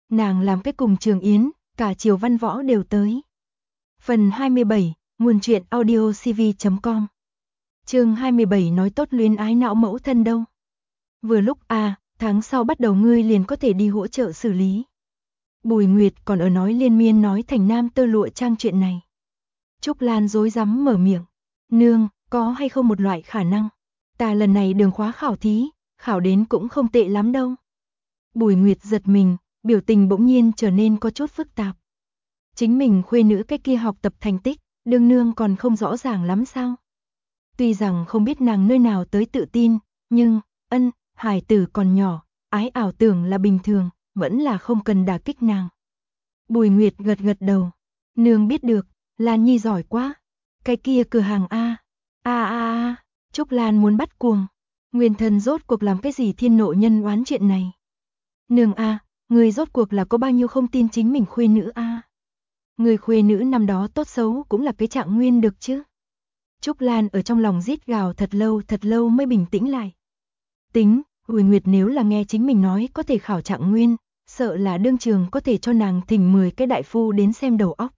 Nàng làm cái cùng Trường Yến, cả Triều Văn Võ đều tới. Phần 27, nguồn truyện audiocv.com. Chương 27 nói tốt luyến ái não mẫu thân đâu. Vừa lúc tháng sau bắt đầu ngươi liền có thể đi hỗ trợ xử lý. Bùi Nguyệt còn ở nói liên miên nói thành nam tơ lụa trang chuyện này. Trúc Lan rối rắm mở miệng. Nương, có hay không một loại khả năng? Ta lần này đường khóa khảo thí, khảo đến cũng không tệ lắm đâu. Bùi Nguyệt giật mình, biểu tình bỗng nhiên trở nên có chút phức tạp. Chính mình khuê nữ cái kia học tập thành tích, đương nương còn không rõ ràng lắm sao? Tuy rằng không biết nàng nơi nào tới tự tin, nhưng, hải tử còn nhỏ, ái ảo tưởng là bình thường, vẫn là không cần đả kích nàng. Bùi Nguyệt gật gật đầu. Nương biết được, Lan Nhi giỏi quá. Cái kia cửa hàng Trúc Lan muốn bắt cuồng. Nguyên thần rốt cuộc làm cái gì thiên nộ nhân oán chuyện này? Nương người rốt cuộc là có bao nhiêu không tin chính mình khuê nữ Người khuê nữ năm đó tốt xấu cũng là cái trạng nguyên được chứ. Trúc Lan ở trong lòng rít gào thật lâu mới bình tĩnh lại. Bùi Nguyệt nếu là nghe chính mình nói có thể khảo trạng nguyên, sợ là đương trường có thể cho nàng thỉnh 10 cái đại phu đến xem đầu óc.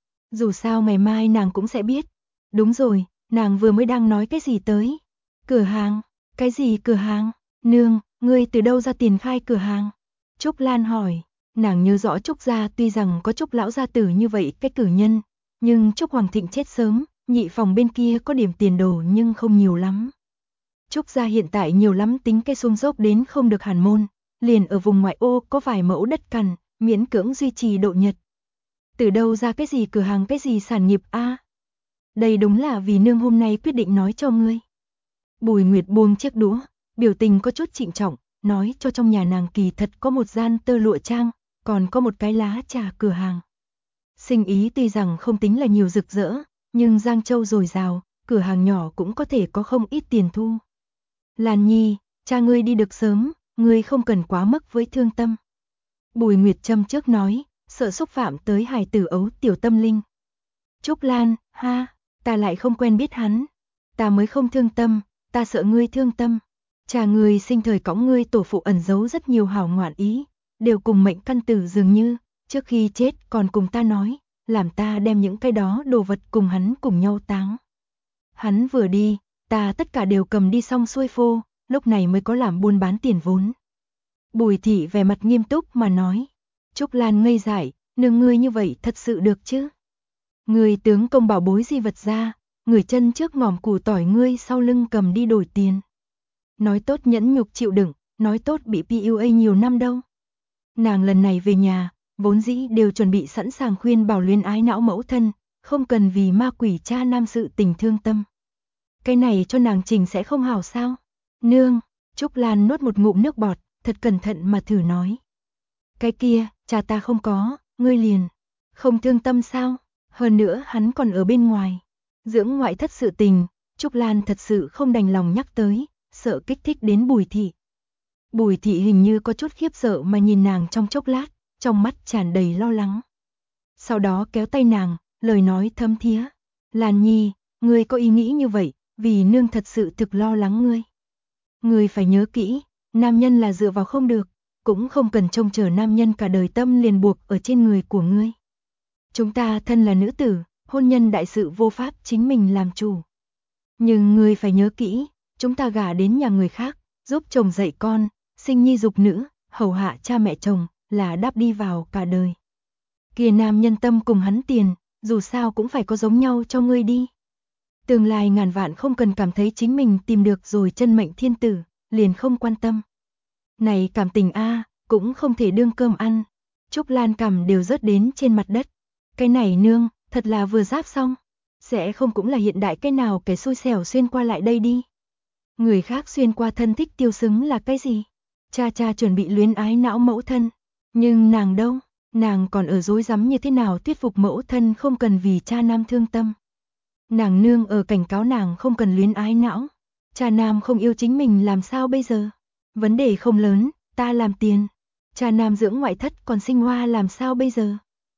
Dù sao ngày mai nàng cũng sẽ biết. Đúng rồi, nàng vừa mới đang nói cái gì tới? Cửa hàng? Cái gì cửa hàng? Nương, ngươi từ đâu ra tiền khai cửa hàng? Trúc Lan hỏi. Nàng nhớ rõ Trúc gia tuy rằng có Trúc lão gia tử như vậy cái cử nhân, nhưng Trúc Hoàng Thịnh chết sớm, nhị phòng bên kia có điểm tiền đồ nhưng không nhiều lắm. Trúc gia hiện tại nhiều lắm tính cái xung dốc đến không được hàn môn, liền ở vùng ngoại ô có vài mẫu đất cằn, miễn cưỡng duy trì độ nhật. Từ đâu ra cái gì cửa hàng cái gì sản nghiệp Đây đúng là vì nương hôm nay quyết định nói cho ngươi. Bùi Nguyệt buông chiếc đũa, biểu tình có chút trịnh trọng, nói cho trong nhà nàng kỳ thật có một gian tơ lụa trang, còn có một cái lá trà cửa hàng. Sinh ý tuy rằng không tính là nhiều rực rỡ, nhưng Giang Châu dồi dào, cửa hàng nhỏ cũng có thể có không ít tiền thu. Lan Nhi, cha ngươi đi được sớm, ngươi không cần quá mức với thương tâm. Bùi Nguyệt châm trước nói, sợ xúc phạm tới hài tử ấu tiểu tâm linh. Trúc Lan, ta lại không quen biết hắn. Ta mới không thương tâm, ta sợ ngươi thương tâm. Cha ngươi sinh thời cõng ngươi tổ phụ ẩn giấu rất nhiều hảo ngoạn ý, đều cùng mệnh căn tử dường như, trước khi chết còn cùng ta nói, làm ta đem những cái đó đồ vật cùng hắn cùng nhau táng. Hắn vừa đi, ta tất cả đều cầm đi xong xuôi phô, lúc này mới có làm buôn bán tiền vốn. Bùi thị vẻ mặt nghiêm túc mà nói. Trúc Lan ngây dại, nương ngươi như vậy thật sự được chứ? Người tướng công bảo bối di vật ra, người chân trước ngòm củ tỏi ngươi sau lưng cầm đi đổi tiền. Nói tốt nhẫn nhục chịu đựng, nói tốt bị PUA nhiều năm đâu. Nàng lần này về nhà, vốn dĩ đều chuẩn bị sẵn sàng khuyên bảo luyến ái não mẫu thân, không cần vì ma quỷ cha nam sự tình thương tâm. Cái này cho nàng trình sẽ không hảo sao? Nương, Trúc Lan nuốt một ngụm nước bọt, thật cẩn thận mà thử nói. Cái kia, cha ta không có, ngươi liền. Không thương tâm sao? Hơn nữa hắn còn ở bên ngoài. Dưỡng ngoại thất sự tình, Trúc Lan thật sự không đành lòng nhắc tới, sợ kích thích đến Bùi thị. Bùi thị hình như có chút khiếp sợ mà nhìn nàng trong chốc lát, trong mắt tràn đầy lo lắng. Sau đó kéo tay nàng, lời nói thâm thía. Lan Nhi, ngươi có ý nghĩ như vậy, vì nương thật sự thực lo lắng ngươi. Ngươi phải nhớ kỹ, nam nhân là dựa vào không được, cũng không cần trông chờ nam nhân cả đời tâm liền buộc ở trên người của ngươi. Chúng ta thân là nữ tử, hôn nhân đại sự vô pháp chính mình làm chủ. Nhưng ngươi phải nhớ kỹ, chúng ta gả đến nhà người khác, giúp chồng dạy con, sinh nhi dục nữ, hầu hạ cha mẹ chồng, là đáp đi vào cả đời. Kia nam nhân tâm cùng hắn tiền, dù sao cũng phải có giống nhau cho ngươi đi. Tương lai ngàn vạn không cần cảm thấy chính mình tìm được rồi chân mệnh thiên tử, liền không quan tâm. Này cảm tình cũng không thể đương cơm ăn. Trúc Lan cằm đều rớt đến trên mặt đất. Cái này nương, thật là vừa giáp xong. Sẽ không cũng là hiện đại cái nào kẻ xui xẻo xuyên qua lại đây đi. Người khác xuyên qua thân thích tiêu xứng là cái gì? Cha chuẩn bị luyến ái não mẫu thân. Nhưng nàng đâu? Nàng còn ở dối rắm như thế nào thuyết phục mẫu thân không cần vì cha nam thương tâm. Nàng nương ở cảnh cáo nàng không cần luyến ái não. Cha nam không yêu chính mình làm sao bây giờ? Vấn đề không lớn, ta làm tiền. Cha nam dưỡng ngoại thất còn sinh hoa làm sao bây giờ?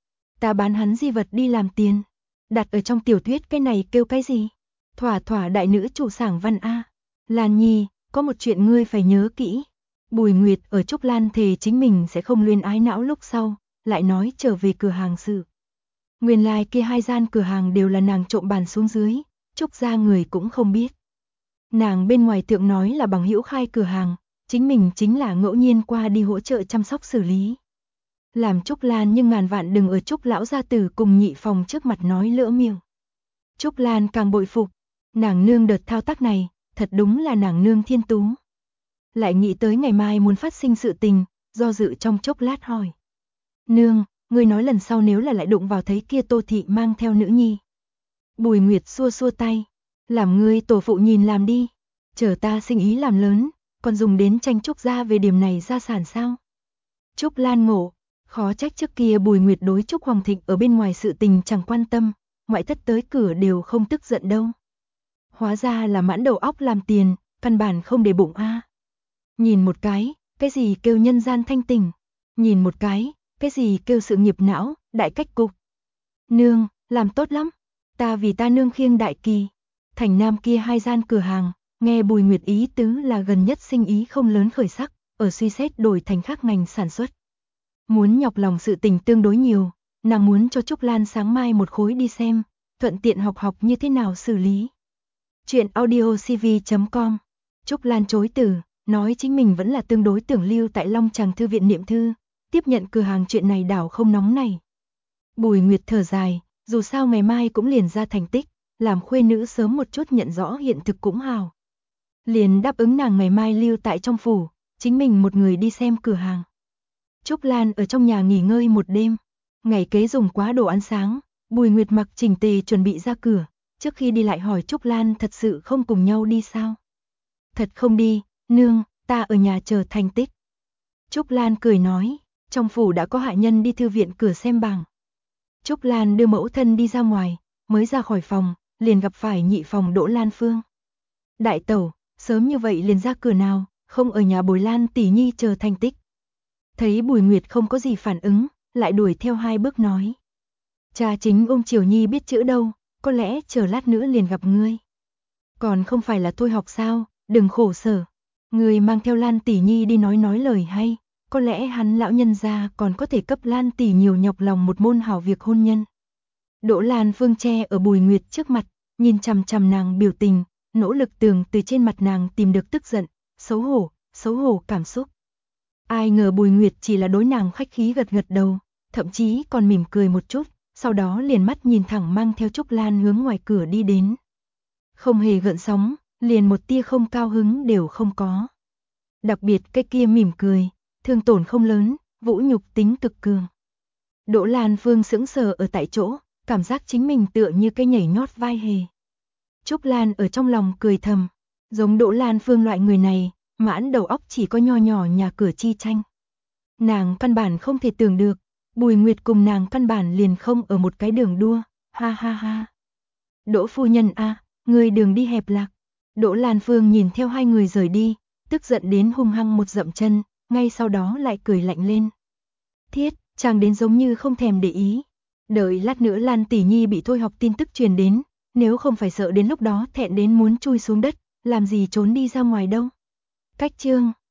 Ta bán hắn di vật đi làm tiền. Đặt ở trong tiểu thuyết cái này kêu cái gì? Thỏa đại nữ chủ sảng văn Lan Nhi, có một chuyện ngươi phải nhớ kỹ. Bùi Nguyệt ở Trúc Lan thề chính mình sẽ không luyên ái não lúc sau, lại nói trở về cửa hàng sự. Nguyên lai kia hai gian cửa hàng đều là nàng trộm bàn xuống dưới, Trúc gia người cũng không biết. Nàng bên ngoài thượng nói là bằng hữu khai cửa hàng, chính mình chính là ngẫu nhiên qua đi hỗ trợ chăm sóc xử lý. Làm Trúc Lan nhưng ngàn vạn đừng ở Trúc lão gia tử cùng nhị phòng trước mặt nói lỡ miệng. Trúc Lan càng bội phục, nàng nương đợt thao tác này, thật đúng là nàng nương thiên tú. Lại nghĩ tới ngày mai muốn phát sinh sự tình, do dự trong chốc lát hỏi. Nương, ngươi nói lần sau nếu là lại đụng vào thấy kia Tô thị mang theo nữ nhi. Bùi Nguyệt xua xua tay, làm ngươi tổ phụ nhìn làm đi, chờ ta sinh ý làm lớn, còn dùng đến tranh Trúc gia về điểm này gia sản sao? Trúc Lan ngộ, khó trách trước kia Bùi Nguyệt đối Trúc Hoàng Thịnh ở bên ngoài sự tình chẳng quan tâm, ngoại thất tới cửa đều không tức giận đâu. Hóa ra là mãn đầu óc làm tiền, căn bản không để bụng a. Nhìn một cái gì kêu nhân gian thanh tình, nhìn một cái gì kêu sự nghiệp não, đại cách cục. Nương, làm tốt lắm, ta vì ta nương khiêng đại kỳ. Thành Nam kia hai gian cửa hàng, nghe Bùi Nguyệt ý tứ là gần nhất sinh ý không lớn khởi sắc, ở suy xét đổi thành khác ngành sản xuất. Muốn nhọc lòng sự tình tương đối nhiều, nàng muốn cho Trúc Lan sáng mai một khối đi xem, thuận tiện học như thế nào xử lý. Chuyện audiocv.com. Trúc Lan chối từ, nói chính mình vẫn là tương đối tưởng lưu tại Long Tràng thư viện niệm thư, tiếp nhận cửa hàng chuyện này đảo không nóng này. Bùi Nguyệt thở dài, dù sao ngày mai cũng liền ra thành tích, làm khuê nữ sớm một chút nhận rõ hiện thực cũng hào. Liền đáp ứng nàng ngày mai lưu tại trong phủ, chính mình một người đi xem cửa hàng. Trúc Lan ở trong nhà nghỉ ngơi một đêm, ngày kế dùng quá đồ ăn sáng, Bùi Nguyệt mặc chỉnh tề chuẩn bị ra cửa, trước khi đi lại hỏi Trúc Lan thật sự không cùng nhau đi sao? Thật không đi, nương, ta ở nhà chờ thành tích. Trúc Lan cười nói, trong phủ đã có hạ nhân đi thư viện cửa xem bảng. Trúc Lan đưa mẫu thân đi ra ngoài, mới ra khỏi phòng, liền gặp phải nhị phòng Đỗ Lan Phương. Đại tẩu, sớm như vậy liền ra cửa nào, không ở nhà bồi Lan tỷ nhi chờ thành tích. Thấy Bùi Nguyệt không có gì phản ứng, lại đuổi theo hai bước nói. Cha chính ôm Triều Nhi biết chữ đâu, có lẽ chờ lát nữa liền gặp ngươi. Còn không phải là thôi học sao, đừng khổ sở. Ngươi mang theo Lan tỷ nhi đi nói lời hay, có lẽ hắn lão nhân gia còn có thể cấp Lan tỷ nhiều nhọc lòng một môn hảo việc hôn nhân. Đỗ Lan Phương che ở Bùi Nguyệt trước mặt, nhìn chằm chằm nàng biểu tình, nỗ lực tưởng từ trên mặt nàng tìm được tức giận, xấu hổ cảm xúc. Ai ngờ Bùi Nguyệt chỉ là đối nàng khách khí gật gật đầu, thậm chí còn mỉm cười một chút, sau đó liền mắt nhìn thẳng mang theo Trúc Lan hướng ngoài cửa đi đến. Không hề gợn sóng, liền một tia không cao hứng đều không có. Đặc biệt cái kia mỉm cười, thương tổn không lớn, vũ nhục tính cực cường. Đỗ Lan Phương sững sờ ở tại chỗ, cảm giác chính mình tựa như cái nhảy nhót vai hề. Trúc Lan ở trong lòng cười thầm, giống Đỗ Lan Phương loại người này, mãn đầu óc chỉ có nho nhỏ nhà cửa chi tranh. Nàng căn bản không thể tưởng được, Bùi Nguyệt cùng nàng căn bản liền không ở một cái đường đua, ha ha ha. Đỗ phu nhân a, người đường đi hẹp lạc. Đỗ Lan Phương nhìn theo hai người rời đi, tức giận đến hung hăng một dậm chân, ngay sau đó lại cười lạnh lên. Thiết, chàng đến giống như không thèm để ý. Đợi lát nữa Lan tỷ nhi bị thôi học tin tức truyền đến, nếu không phải sợ đến lúc đó thẹn đến muốn chui xuống đất, làm gì trốn đi ra ngoài đâu. Cách chương